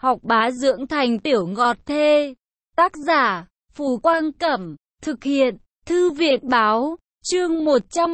học bá dưỡng thành tiểu ngọt thê. Tác giả, Phù Quang Cẩm, thực hiện, Thư viện Báo, chương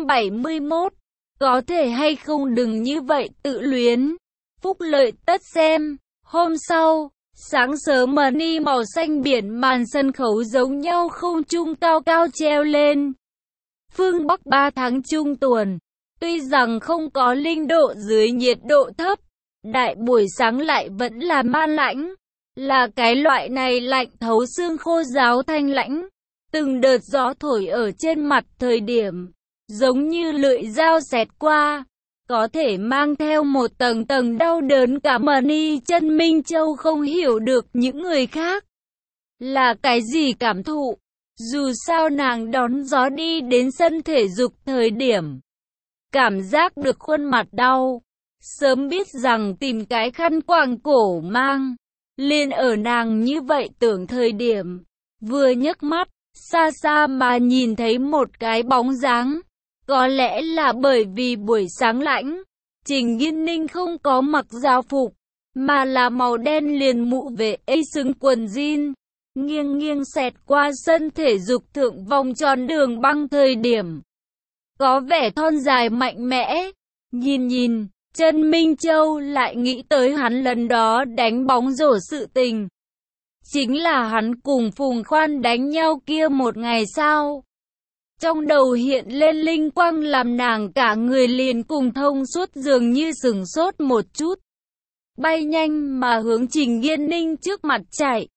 171. Có thể hay không đừng như vậy tự luyến. Phúc lợi tất xem. Hôm sau, sáng sớm money màu xanh biển màn sân khấu giống nhau không trung cao cao treo lên. Phương Bắc 3 tháng trung tuần, tuy rằng không có linh độ dưới nhiệt độ thấp, đại buổi sáng lại vẫn là man lãnh, là cái loại này lạnh thấu xương khô ráo thanh lãnh. Từng đợt gió thổi ở trên mặt thời điểm, giống như lưỡi dao xẹt qua, có thể mang theo một tầng tầng đau đớn. Cả money chân Minh Châu không hiểu được những người khác là cái gì cảm thụ. Dù sao nàng đón gió đi đến sân thể dục thời điểm, cảm giác được khuôn mặt đau. Sớm biết rằng tìm cái khăn quàng cổ mang, liền ở nàng như vậy tưởng thời điểm, vừa nhấc mắt, xa xa mà nhìn thấy một cái bóng dáng. Có lẽ là bởi vì buổi sáng lạnh, Trình Nghiên Ninh không có mặc giáo phục, mà là màu đen liền mũ vệ xứng quần jean, nghiêng nghiêng xẹt qua sân thể dục thượng vòng tròn đường băng thời điểm, có vẻ thon dài mạnh mẽ. Nhìn, Trần Minh Châu lại nghĩ tới hắn lần đó đánh bóng rổ sự tình. Chính là hắn cùng Phùng Khoan đánh nhau kia một ngày sao. Trong đầu hiện lên linh quang làm nàng cả người liền cùng thông suốt, dường như sửng sốt một chút. Bay nhanh mà hướng Trình Nghiên Ninh trước mặt chạy.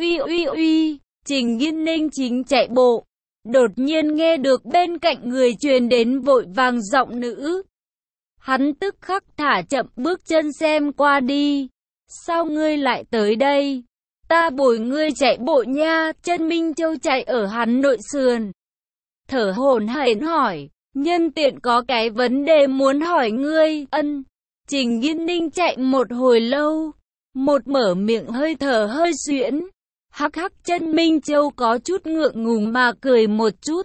Uy, Trình Nghiên Ninh chính chạy bộ. Đột nhiên nghe được bên cạnh người truyền đến vội vàng giọng nữ. Hắn tức khắc thả chậm bước chân xem qua đi. Sao ngươi lại tới đây? Ta bồi ngươi chạy bộ nha. Trần Minh Châu chạy ở hắn nội sườn, thở hổn hển hỏi, nhân tiện có cái vấn đề muốn hỏi ngươi. Ân. Trình Nghiên Ninh chạy một hồi lâu, một mở miệng hơi thở hơi suyễn. Hắc hắc. Trần Minh Châu có chút ngượng ngùng mà cười một chút,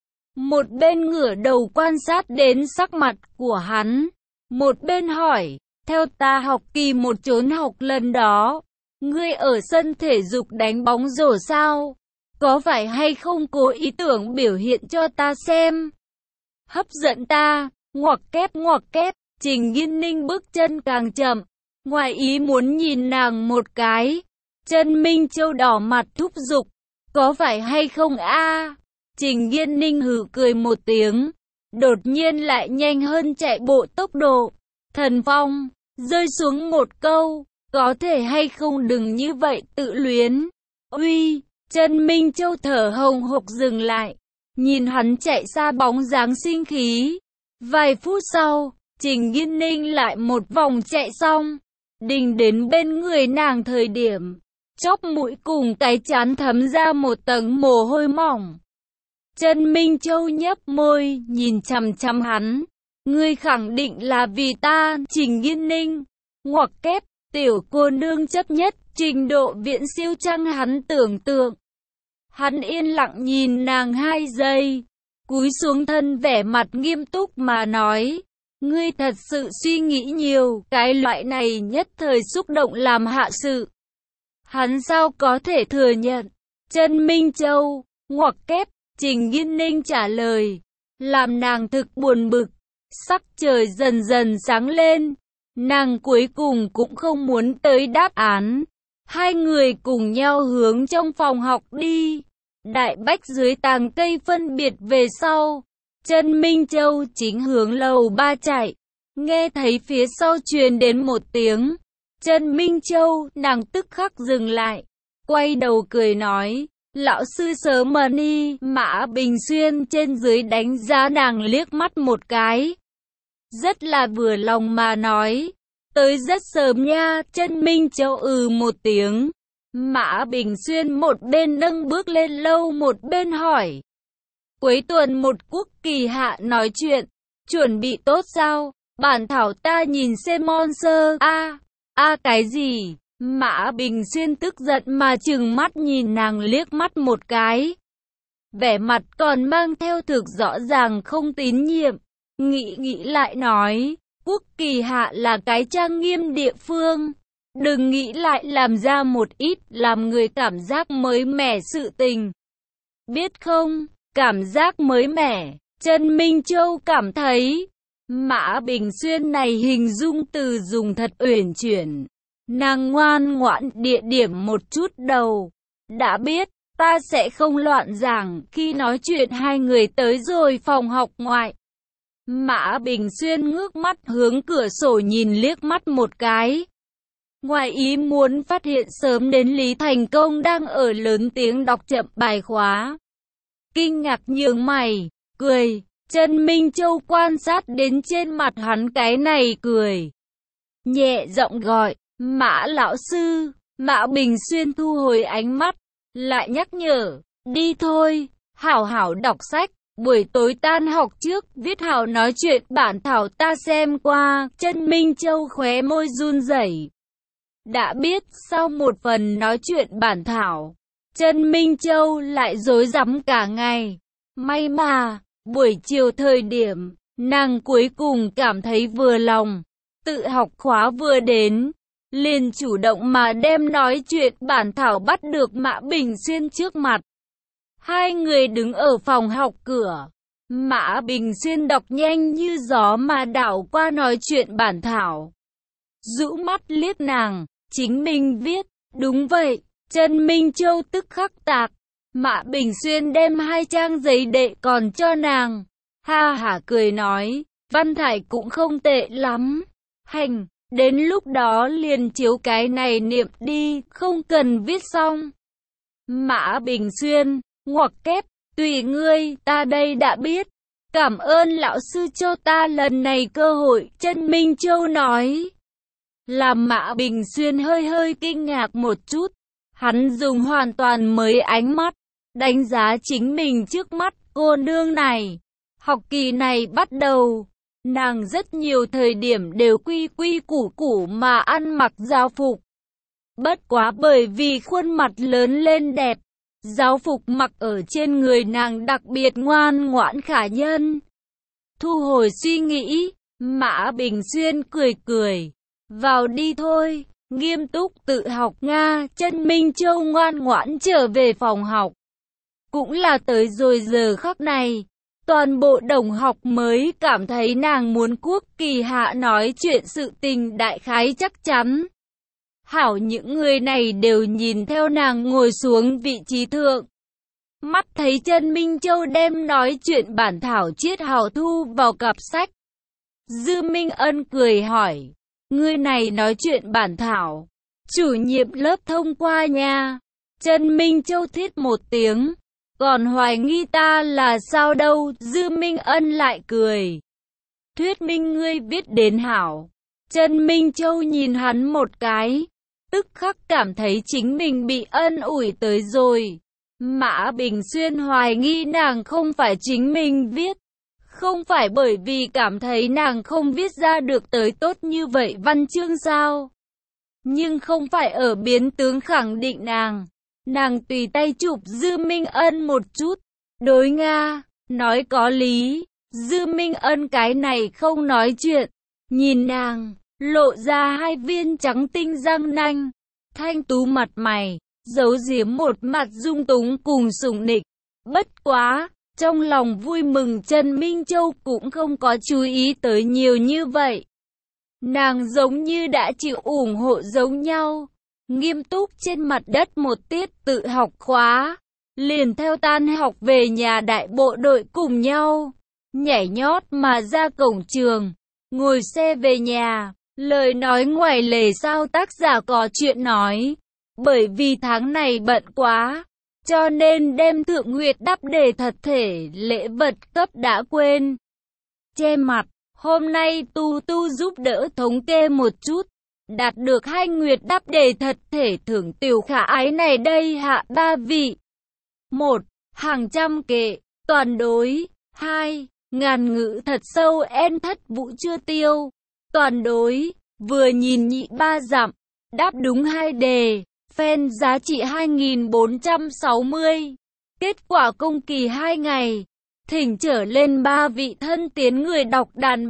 một bên ngửa đầu quan sát đến sắc mặt của hắn, một bên hỏi, theo ta học kỳ một trốn học lần đó, ngươi ở sân thể dục đánh bóng rổ sao? Có phải hay không cố ý tưởng biểu hiện cho ta xem? Hấp dẫn ta, ngoặc kép. Trình Nghiên Ninh bước chân càng chậm, ngoài ý muốn nhìn nàng một cái. Trần Minh Châu đỏ mặt thúc giục, có phải hay không a? Trình Nghiên Ninh hừ cười một tiếng, đột nhiên lại nhanh hơn chạy bộ tốc độ. Thần phong, rơi xuống một câu, có thể hay không đừng như vậy tự luyến. Uy. Trần Minh Châu thở hồng hộc dừng lại, nhìn hắn chạy xa bóng dáng sinh khí. Vài phút sau, Trình Nghiên Ninh lại một vòng chạy xong, đình đến bên người nàng thời điểm, chóp mũi cùng cái trán thấm ra một tầng mồ hôi mỏng. Trần Minh Châu nhấp môi, nhìn chằm chằm hắn. Ngươi khẳng định là vì ta. Trình Nghiên Ninh, ngoặc kép, tiểu cô nương chấp nhất, trình độ viễn siêu chăng? Hắn tưởng tượng. Hắn yên lặng nhìn nàng 2 giây, cúi xuống thân vẻ mặt nghiêm túc mà nói, ngươi thật sự suy nghĩ nhiều, cái loại này nhất thời xúc động làm hạ sự. Hắn sao có thể thừa nhận? Trần Minh Châu, ngoặc kép, Trình Nghiên Ninh trả lời, làm nàng thực buồn bực. Sắc trời dần dần sáng lên, nàng cuối cùng cũng không muốn tới đáp án. Hai người cùng nhau hướng trong phòng học đi. Đại bách dưới tàng cây phân biệt về sau, Trần Minh Châu chính hướng lầu 3 chạy. Nghe thấy phía sau truyền đến một tiếng Trần Minh Châu, nàng tức khắc dừng lại, quay đầu cười nói, lão sư sớm money. Mã Bình Xuyên trên dưới đánh giá nàng liếc mắt một cái, rất là vừa lòng mà nói, tới rất sớm nha. Trần Minh Châu một tiếng. Mã Bình Xuyên một bên nâng bước lên lâu một bên hỏi, cuối tuần một quốc kỳ hạ nói chuyện, chuẩn bị tốt sao? Bản thảo ta nhìn xem monster. Cái gì? Mã Bình Xuyên tức giận mà trừng mắt nhìn nàng liếc mắt một cái, vẻ mặt còn mang theo thực rõ ràng không tín nhiệm. Nghĩ lại nói, quốc kỳ hạ là cái trang nghiêm địa phương, Đừng nghĩ lại làm ra một ít làm người cảm giác mới mẻ sự tình. Biết không, cảm giác mới mẻ, Trần Minh Châu cảm thấy, Mã Bình Xuyên này hình dung từ dùng thật uyển chuyển. Nàng ngoan ngoãn địa điểm một chút đầu. Đã biết, ta sẽ không loạn giảng khi nói chuyện hai người tới rồi phòng học ngoại. Mã Bình Xuyên ngước mắt hướng cửa sổ nhìn liếc mắt một cái. Ngoài ý muốn phát hiện sớm đến Lý Thành Công đang ở lớn tiếng đọc chậm bài khóa. Kinh ngạc nhướng mày, cười, Trần Minh Châu quan sát đến trên mặt hắn cái này cười. Nhẹ giọng gọi, Mã lão sư, Mã Bình Xuyên thu hồi ánh mắt, lại nhắc nhở, đi thôi, hảo hảo đọc sách, buổi tối tan học trước, viết hảo nói chuyện bản thảo ta xem qua, Trần Minh Châu khóe môi run rẩy. Đã biết sau một phần nói chuyện bản thảo, Trần Minh Châu lại rối rắm cả ngày. May mà, buổi chiều thời điểm, nàng cuối cùng cảm thấy vừa lòng. Tự học khóa vừa đến, liền chủ động mà đem nói chuyện bản thảo bắt được Mã Bình Xuyên trước mặt. Hai người đứng ở phòng học cửa. Mã Bình Xuyên đọc nhanh như gió mà đảo qua nói chuyện bản thảo. Rũ mắt liếc nàng, chính mình viết, đúng vậy, Trần Minh Châu tức khắc tạc. Mã Bình Xuyên đem 2 trang giấy đệ còn cho nàng. Ha hả cười nói, văn thải cũng không tệ lắm. Hành, đến lúc đó liền chiếu cái này niệm đi, không cần viết xong. Mã Bình Xuyên, ngoặc kép, tùy ngươi, ta đây đã biết. Cảm ơn lão sư cho ta lần này cơ hội, Trần Minh Châu nói. Làm Mã Bình Xuyên hơi hơi kinh ngạc một chút. Hắn dùng hoàn toàn mới ánh mắt, đánh giá chính mình trước mắt cô nương này. Học kỳ này bắt đầu, nàng rất nhiều thời điểm đều quy quy củ củ mà ăn mặc giáo phục. Bất quá bởi vì khuôn mặt lớn lên đẹp, giáo phục mặc ở trên người nàng đặc biệt ngoan ngoãn khả nhân. Thu hồi suy nghĩ, Mã Bình Xuyên cười cười, vào đi thôi, nghiêm túc tự học Nga. Trần Minh Châu ngoan ngoãn trở về phòng học. Cũng là tới rồi giờ khắc này, toàn bộ đồng học mới cảm thấy nàng muốn Quốc Kỳ Hạ nói chuyện sự tình đại khái chắc chắn. Hảo, những người này đều nhìn theo nàng ngồi xuống vị trí thượng. Mắt thấy Trần Minh Châu đem nói chuyện bản thảo triết học thu vào cặp sách. Dư Minh Ân cười hỏi, ngươi này nói chuyện bản thảo, chủ nhiệm lớp thông qua nha. Trần Minh Châu thít một tiếng, còn hoài nghi ta là sao đâu. Dư Minh Ân lại cười, thuyết minh ngươi biết đến hảo. Trần Minh Châu nhìn hắn một cái, tức khắc cảm thấy chính mình bị ân ủi tới rồi. Mã Bình Xuyên hoài nghi nàng không phải chính mình viết, không phải bởi vì cảm thấy nàng không viết ra được tới tốt như vậy văn chương sao? Nhưng không phải ở biến tướng khẳng định nàng tùy tay chụp Dư Minh Ân một chút. Đối Nga, nói có lý. Dư Minh Ân cái này không nói chuyện, nhìn nàng, lộ ra 2 viên trắng tinh răng nanh, thanh tú mặt mày, giấu giếm một mặt dung túng cùng sủng nịch. Bất quá, trong lòng vui mừng Trần Minh Châu cũng không có chú ý tới nhiều như vậy. Nàng giống như đã chịu ủng hộ giống nhau, nghiêm túc trên mặt đất một tiết tự học khóa, liền theo tan học về nhà đại bộ đội cùng nhau, nhảy nhót mà ra cổng trường, ngồi xe về nhà. Lời nói ngoài lề sao tác giả có chuyện nói, bởi vì tháng này bận quá, cho nên đem Thượng Nguyệt đáp đề thật thể lễ vật cấp đã quên. Che mặt, hôm nay Tu giúp đỡ thống kê một chút, đạt được 2 Nguyệt đáp đề thật thể thưởng tiểu khả ái này đây hạ 3 vị. 1. Hàng trăm kệ, toàn đối. 2. Ngàn ngữ thật sâu en thất vũ chưa tiêu, toàn đối. Vừa nhìn nhị 3 dặm, đáp đúng 2 đề, fan giá trị 2460. Kết quả công kỳ 2 ngày, Thỉnh trở lên 3 vị thân tiến người đọc đàn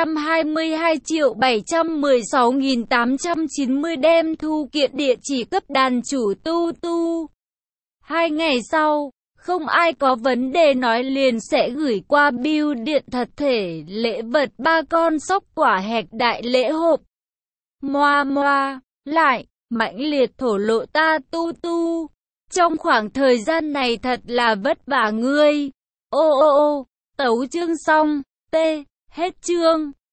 322.716.890 đem thu kiện địa chỉ cấp đàn chủ tu. 2 ngày sau, không ai có vấn đề nói liền sẽ gửi qua bưu điện thật thể lễ vật 3 con sóc quả hạch đại lễ hộp. Moa, lại, mãnh liệt thổ lộ ta tu. Trong khoảng thời gian này thật là vất vả ngươi. Ô, tấu chương xong, hết chương.